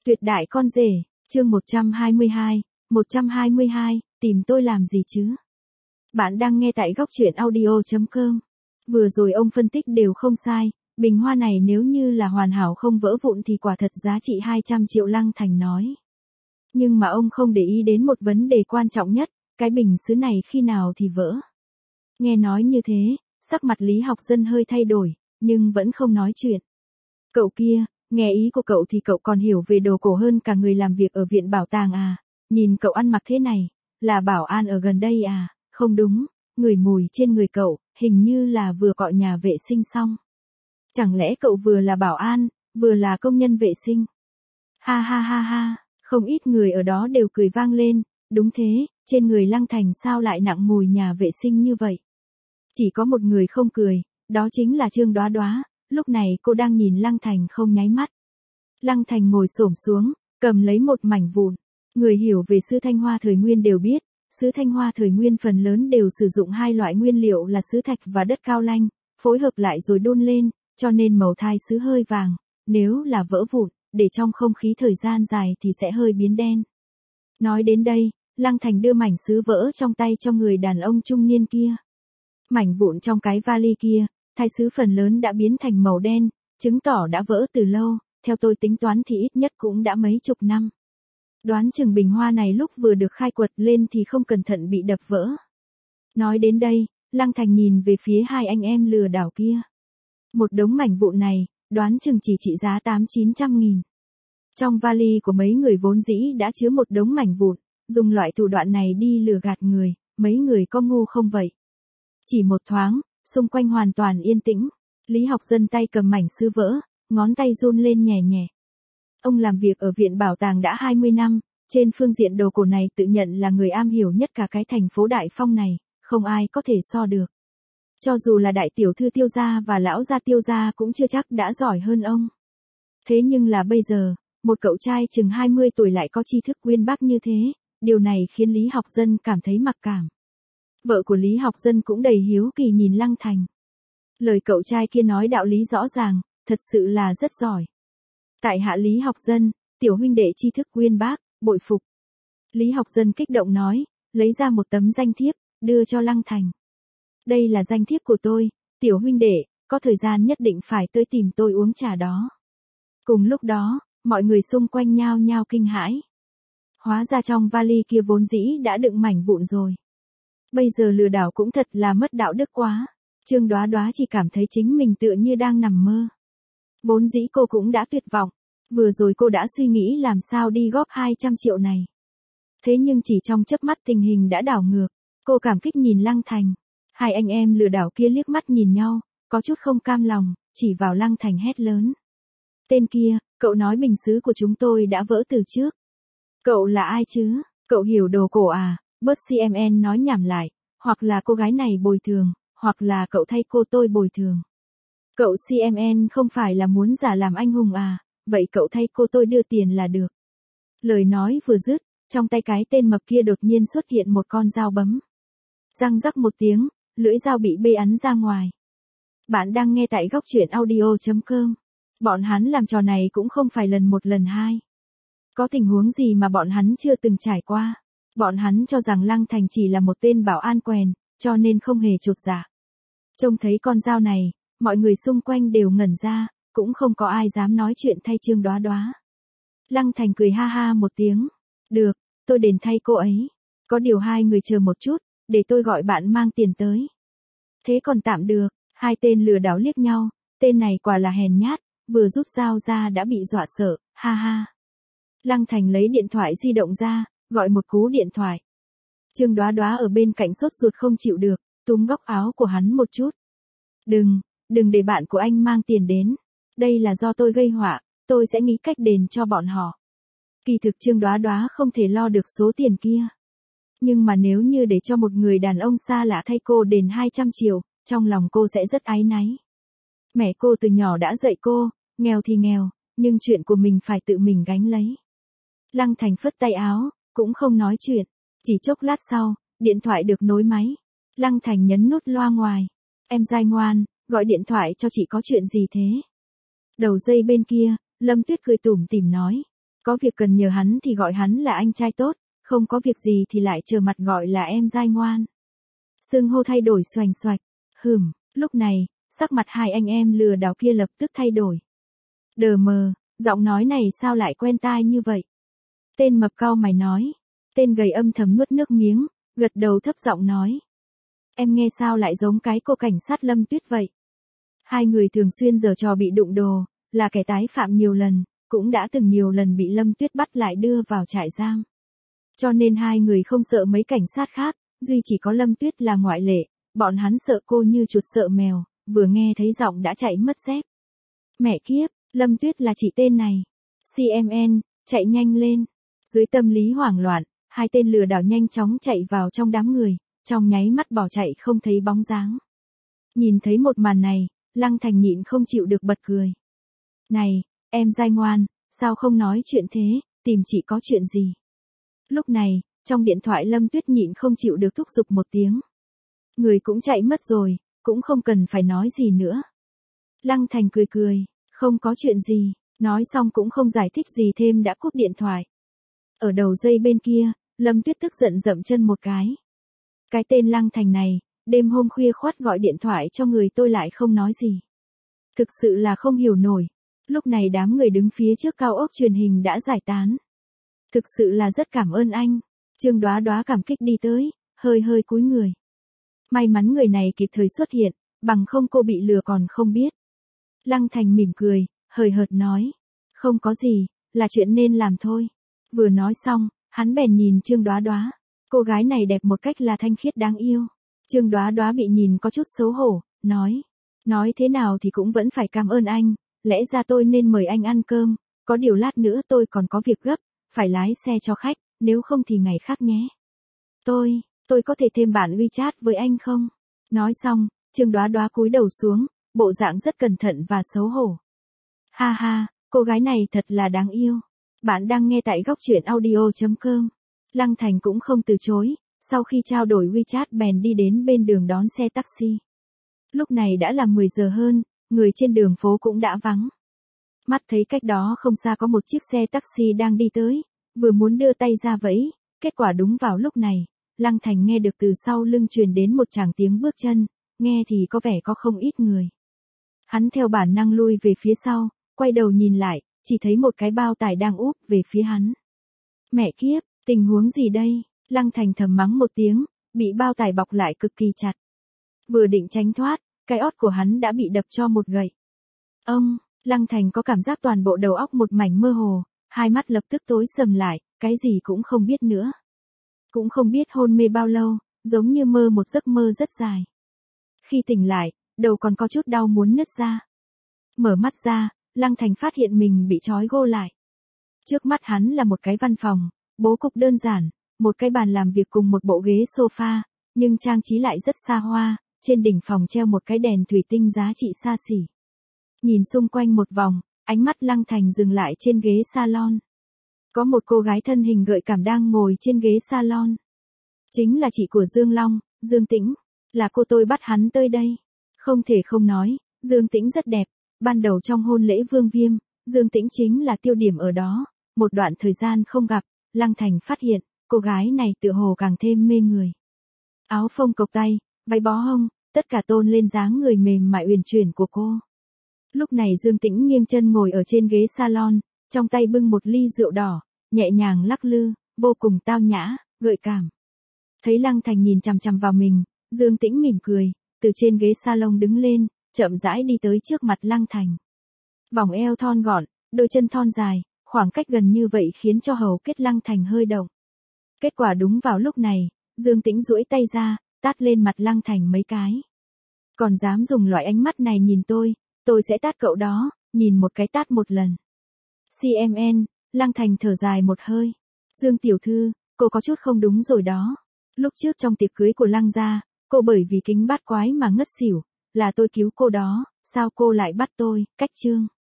Tuyệt đại con rể, chương 122, tìm tôi làm gì chứ? Bạn đang nghe tại góc truyện audio.com. Vừa rồi ông phân tích đều không sai, bình hoa này nếu như là hoàn hảo không vỡ vụn thì quả thật giá trị 200 triệu Lăng Thành nói. Nhưng mà ông không để ý đến một vấn đề quan trọng nhất, cái bình sứ này khi nào thì vỡ. Nghe nói như thế, sắc mặt Lý Học Dân hơi thay đổi, nhưng vẫn không nói chuyện. Cậu kia, nghe ý của cậu thì cậu còn hiểu về đồ cổ hơn cả người làm việc ở viện bảo tàng à, nhìn cậu ăn mặc thế này, là bảo an ở gần đây à, không đúng, ngửi mùi trên người cậu, hình như là vừa cọ nhà vệ sinh xong. Chẳng lẽ cậu vừa là bảo an, vừa là công nhân vệ sinh? Ha ha ha ha, không ít người ở đó đều cười vang lên, đúng thế, trên người Lăng Thành sao lại nặng mùi nhà vệ sinh như vậy? Chỉ có một người không cười, đó chính là Trương Đoá Đoá. Lúc này cô đang nhìn Lăng Thành không nháy mắt. Lăng Thành ngồi xổm xuống, cầm lấy một mảnh vụn. Người hiểu về sứ Thanh Hoa thời Nguyên đều biết, sứ Thanh Hoa thời Nguyên phần lớn đều sử dụng hai loại nguyên liệu là sứ thạch và đất cao lanh, phối hợp lại rồi đun lên, cho nên màu thai sứ hơi vàng. Nếu là vỡ vụn, để trong không khí thời gian dài thì sẽ hơi biến đen. Nói đến đây, Lăng Thành đưa mảnh sứ vỡ trong tay cho người đàn ông trung niên kia. Mảnh vụn trong cái vali kia, thai sứ phần lớn đã biến thành màu đen, chứng tỏ đã vỡ từ lâu, theo tôi tính toán thì ít nhất cũng đã mấy chục năm. Đoán chừng bình hoa này lúc vừa được khai quật lên thì không cẩn thận bị đập vỡ. Nói đến đây, Lăng Thành nhìn về phía hai anh em lừa đảo kia. Một đống mảnh vụn này, đoán chừng chỉ trị giá 800-900 nghìn. Trong vali của mấy người vốn dĩ đã chứa một đống mảnh vụn, dùng loại thủ đoạn này đi lừa gạt người, mấy người có ngu không vậy? Chỉ một thoáng, xung quanh hoàn toàn yên tĩnh, Lý Học Dân tay cầm mảnh sứ vỡ, ngón tay run lên nhẹ nhẹ. Ông làm việc ở viện bảo tàng đã 20 năm, trên phương diện đồ cổ này tự nhận là người am hiểu nhất cả cái thành phố Đại Phong này, không ai có thể so được. Cho dù là đại tiểu thư Tiêu gia và lão gia Tiêu gia cũng chưa chắc đã giỏi hơn ông. Thế nhưng là bây giờ, một cậu trai chừng 20 tuổi lại có tri thức uyên bác như thế, điều này khiến Lý Học Dân cảm thấy mặc cảm. Vợ của Lý Học Dân cũng đầy hiếu kỳ nhìn Lăng Thành. Lời cậu trai kia nói đạo lý rõ ràng, thật sự là rất giỏi. Tại hạ Lý Học Dân, tiểu huynh đệ tri thức uyên bác, bội phục. Lý Học Dân kích động nói, lấy ra một tấm danh thiếp, đưa cho Lăng Thành. Đây là danh thiếp của tôi, tiểu huynh đệ, có thời gian nhất định phải tới tìm tôi uống trà đó. Cùng lúc đó, mọi người xung quanh nhao nhao kinh hãi. Hóa ra trong vali kia vốn dĩ đã đựng mảnh vụn rồi. Bây giờ lừa đảo cũng thật là mất đạo đức quá. Trương Đoá Đoá chỉ cảm thấy chính mình tựa như đang nằm mơ. Vốn dĩ cô cũng đã tuyệt vọng. Vừa rồi cô đã suy nghĩ làm sao đi góp 200 triệu này. Thế nhưng chỉ trong chớp mắt tình hình đã đảo ngược. Cô cảm kích nhìn Lăng Thành. Hai anh em lừa đảo kia liếc mắt nhìn nhau, có chút không cam lòng, chỉ vào Lăng Thành hét lớn. Tên kia, cậu nói bình sứ của chúng tôi đã vỡ từ trước. Cậu là ai chứ? Cậu hiểu đồ cổ à? Bớt CMN nói nhảm lại, hoặc là cô gái này bồi thường, hoặc là cậu thay cô tôi bồi thường. Cậu CMN không phải là muốn giả làm anh hùng à, vậy cậu thay cô tôi đưa tiền là được. Lời nói vừa dứt, trong tay cái tên mập kia đột nhiên xuất hiện một con dao bấm. Răng rắc một tiếng, lưỡi dao bị bê ắn ra ngoài. Bạn đang nghe tại góc truyện audio.com. Bọn hắn làm trò này cũng không phải lần một lần hai. Có tình huống gì mà bọn hắn chưa từng trải qua. Bọn hắn cho rằng Lăng Thành chỉ là một tên bảo an quèn, cho nên không hề chột dạ. Trông thấy con dao này, mọi người xung quanh đều ngẩn ra, cũng không có ai dám nói chuyện thay Trương Đoá Đoá. Lăng Thành cười ha ha một tiếng. Được, tôi đền thay cô ấy. Có điều hai người chờ một chút, để tôi gọi bạn mang tiền tới. Thế còn tạm được, hai tên lừa đảo liếc nhau, tên này quả là hèn nhát, vừa rút dao ra đã bị dọa sợ, ha ha. Lăng Thành lấy điện thoại di động ra, gọi một cú điện thoại. Trương Đoá Đoá ở bên cạnh sốt ruột không chịu được, túm góc áo của hắn một chút. Đừng để bạn của anh mang tiền đến. Đây là do tôi gây họa, tôi sẽ nghĩ cách đền cho bọn họ. Kỳ thực Trương Đoá Đoá không thể lo được số tiền kia. Nhưng mà nếu như để cho một người đàn ông xa lạ thay cô đền 200 triệu, trong lòng cô sẽ rất áy náy. Mẹ cô từ nhỏ đã dạy cô, nghèo thì nghèo, nhưng chuyện của mình phải tự mình gánh lấy. Lăng Thành phất tay áo, cũng không nói chuyện. Chỉ chốc lát sau, điện thoại được nối máy. Lăng Thành nhấn nút loa ngoài. Em dai ngoan, gọi điện thoại cho chị có chuyện gì thế? Đầu dây bên kia, Lâm Tuyết cười tủm tỉm nói. Có việc cần nhờ hắn thì gọi hắn là anh trai tốt, không có việc gì thì lại trơ mặt gọi là em dai ngoan. Xưng hô thay đổi xoành xoạch. Lúc này, sắc mặt hai anh em lừa đảo kia lập tức thay đổi. Đờ mờ, giọng nói này sao lại quen tai như vậy? Tên mập cau mày nói. Tên gầy âm thầm nuốt nước miếng, gật đầu thấp giọng nói. Em nghe sao lại giống cái cô cảnh sát Lâm Tuyết vậy? Hai người thường xuyên giở trò bị đụng đồ, là kẻ tái phạm nhiều lần, cũng đã từng nhiều lần bị Lâm Tuyết bắt lại đưa vào trại giam. Cho nên hai người không sợ mấy cảnh sát khác, duy chỉ có Lâm Tuyết là ngoại lệ, bọn hắn sợ cô như chuột sợ mèo, vừa nghe thấy giọng đã chạy mất dép. Mẹ kiếp, Lâm Tuyết là chị tên này. CMN, chạy nhanh lên. Dưới tâm lý hoảng loạn, hai tên lừa đảo nhanh chóng chạy vào trong đám người, trong nháy mắt bỏ chạy không thấy bóng dáng. Nhìn thấy một màn này, Lăng Thành nhịn không chịu được bật cười. Này, em dai ngoan, sao không nói chuyện thế, tìm chị có chuyện gì? Lúc này, trong điện thoại Lâm Tuyết nhịn không chịu được thúc giục một tiếng. Người cũng chạy mất rồi, cũng không cần phải nói gì nữa. Lăng Thành cười cười, không có chuyện gì, nói xong cũng không giải thích gì thêm đã cúp điện thoại. Ở đầu dây bên kia, Lâm Tuyết tức giận dậm chân một cái. Cái tên Lăng Thành này, đêm hôm khuya khoắt gọi điện thoại cho người tôi lại không nói gì. Thực sự là không hiểu nổi. Lúc này đám người đứng phía trước cao ốc truyền hình đã giải tán. Thực sự là rất cảm ơn anh. Trương Đoá Đoá cảm kích đi tới, hơi hơi cúi người. May mắn người này kịp thời xuất hiện, bằng không cô bị lừa còn không biết. Lăng Thành mỉm cười, hời hợt nói. Không có gì, là chuyện nên làm thôi. Vừa nói xong, hắn bèn nhìn Trương Đoá Đoá. Cô gái này đẹp một cách là thanh khiết đáng yêu. Trương Đoá Đoá bị nhìn có chút xấu hổ, nói. Nói thế nào thì cũng vẫn phải cảm ơn anh, lẽ ra tôi nên mời anh ăn cơm, có điều lát nữa tôi còn có việc gấp, phải lái xe cho khách, nếu không thì ngày khác nhé. Tôi có thể thêm bản WeChat với anh không? Nói xong, Trương Đoá Đoá cúi đầu xuống, bộ dạng rất cẩn thận và xấu hổ. Ha ha, cô gái này thật là đáng yêu. Bạn đang nghe tại góc truyện audio.com. Lăng Thành cũng không từ chối, sau khi trao đổi WeChat bèn đi đến bên đường đón xe taxi. Lúc này đã là 10 giờ hơn, người trên đường phố cũng đã vắng. Mắt thấy cách đó không xa có một chiếc xe taxi đang đi tới, vừa muốn đưa tay ra vẫy, kết quả đúng vào lúc này, Lăng Thành nghe được từ sau lưng truyền đến một tràng tiếng bước chân, nghe thì có vẻ có không ít người. Hắn theo bản năng lui về phía sau, quay đầu nhìn lại, chỉ thấy một cái bao tải đang úp về phía hắn. Mẹ kiếp, tình huống gì đây? Lăng Thành thầm mắng một tiếng, bị bao tải bọc lại cực kỳ chặt. Vừa định tránh thoát, cái ót của hắn đã bị đập cho một gậy. Lăng Thành có cảm giác toàn bộ đầu óc một mảnh mơ hồ, hai mắt lập tức tối sầm lại, cái gì cũng không biết nữa. Cũng không biết hôn mê bao lâu, giống như mơ một giấc mơ rất dài. Khi tỉnh lại, đầu còn có chút đau muốn nứt ra. Mở mắt ra, Lăng Thành phát hiện mình bị trói gô lại. Trước mắt hắn là một cái văn phòng, bố cục đơn giản, một cái bàn làm việc cùng một bộ ghế sofa, nhưng trang trí lại rất xa hoa, trên đỉnh phòng treo một cái đèn thủy tinh giá trị xa xỉ. Nhìn xung quanh một vòng, ánh mắt Lăng Thành dừng lại trên ghế salon. Có một cô gái thân hình gợi cảm đang ngồi trên ghế salon. Chính là chị của Dương Long, Dương Tĩnh. Là cô tôi bắt hắn tới đây. Không thể không nói, Dương Tĩnh rất đẹp. Ban đầu trong hôn lễ Vương Viêm, Dương Tĩnh chính là tiêu điểm ở đó. Một đoạn thời gian không gặp, Lăng Thành phát hiện, cô gái này tựa hồ càng thêm mê người. Áo phông cộc tay, váy bó hông, tất cả tôn lên dáng người mềm mại uyển chuyển của cô. Lúc này Dương Tĩnh nghiêng chân ngồi ở trên ghế salon, trong tay bưng một ly rượu đỏ, nhẹ nhàng lắc lư, vô cùng tao nhã, gợi cảm. Thấy Lăng Thành nhìn chằm chằm vào mình, Dương Tĩnh mỉm cười, từ trên ghế salon đứng lên, chậm rãi đi tới trước mặt Lăng Thành. Vòng eo thon gọn, đôi chân thon dài, khoảng cách gần như vậy khiến cho hầu kết Lăng Thành hơi động. Kết quả đúng vào lúc này, Dương Tĩnh duỗi tay ra, tát lên mặt Lăng Thành mấy cái. Còn dám dùng loại ánh mắt này nhìn tôi sẽ tát cậu đó, nhìn một cái tát một lần. CMN, Lăng Thành thở dài một hơi. Dương tiểu thư, cô có chút không đúng rồi đó. Lúc trước trong tiệc cưới của Lăng gia, cô bởi vì kính bát quái mà ngất xỉu, là tôi cứu cô đó, sao cô lại bắt tôi, cách chương.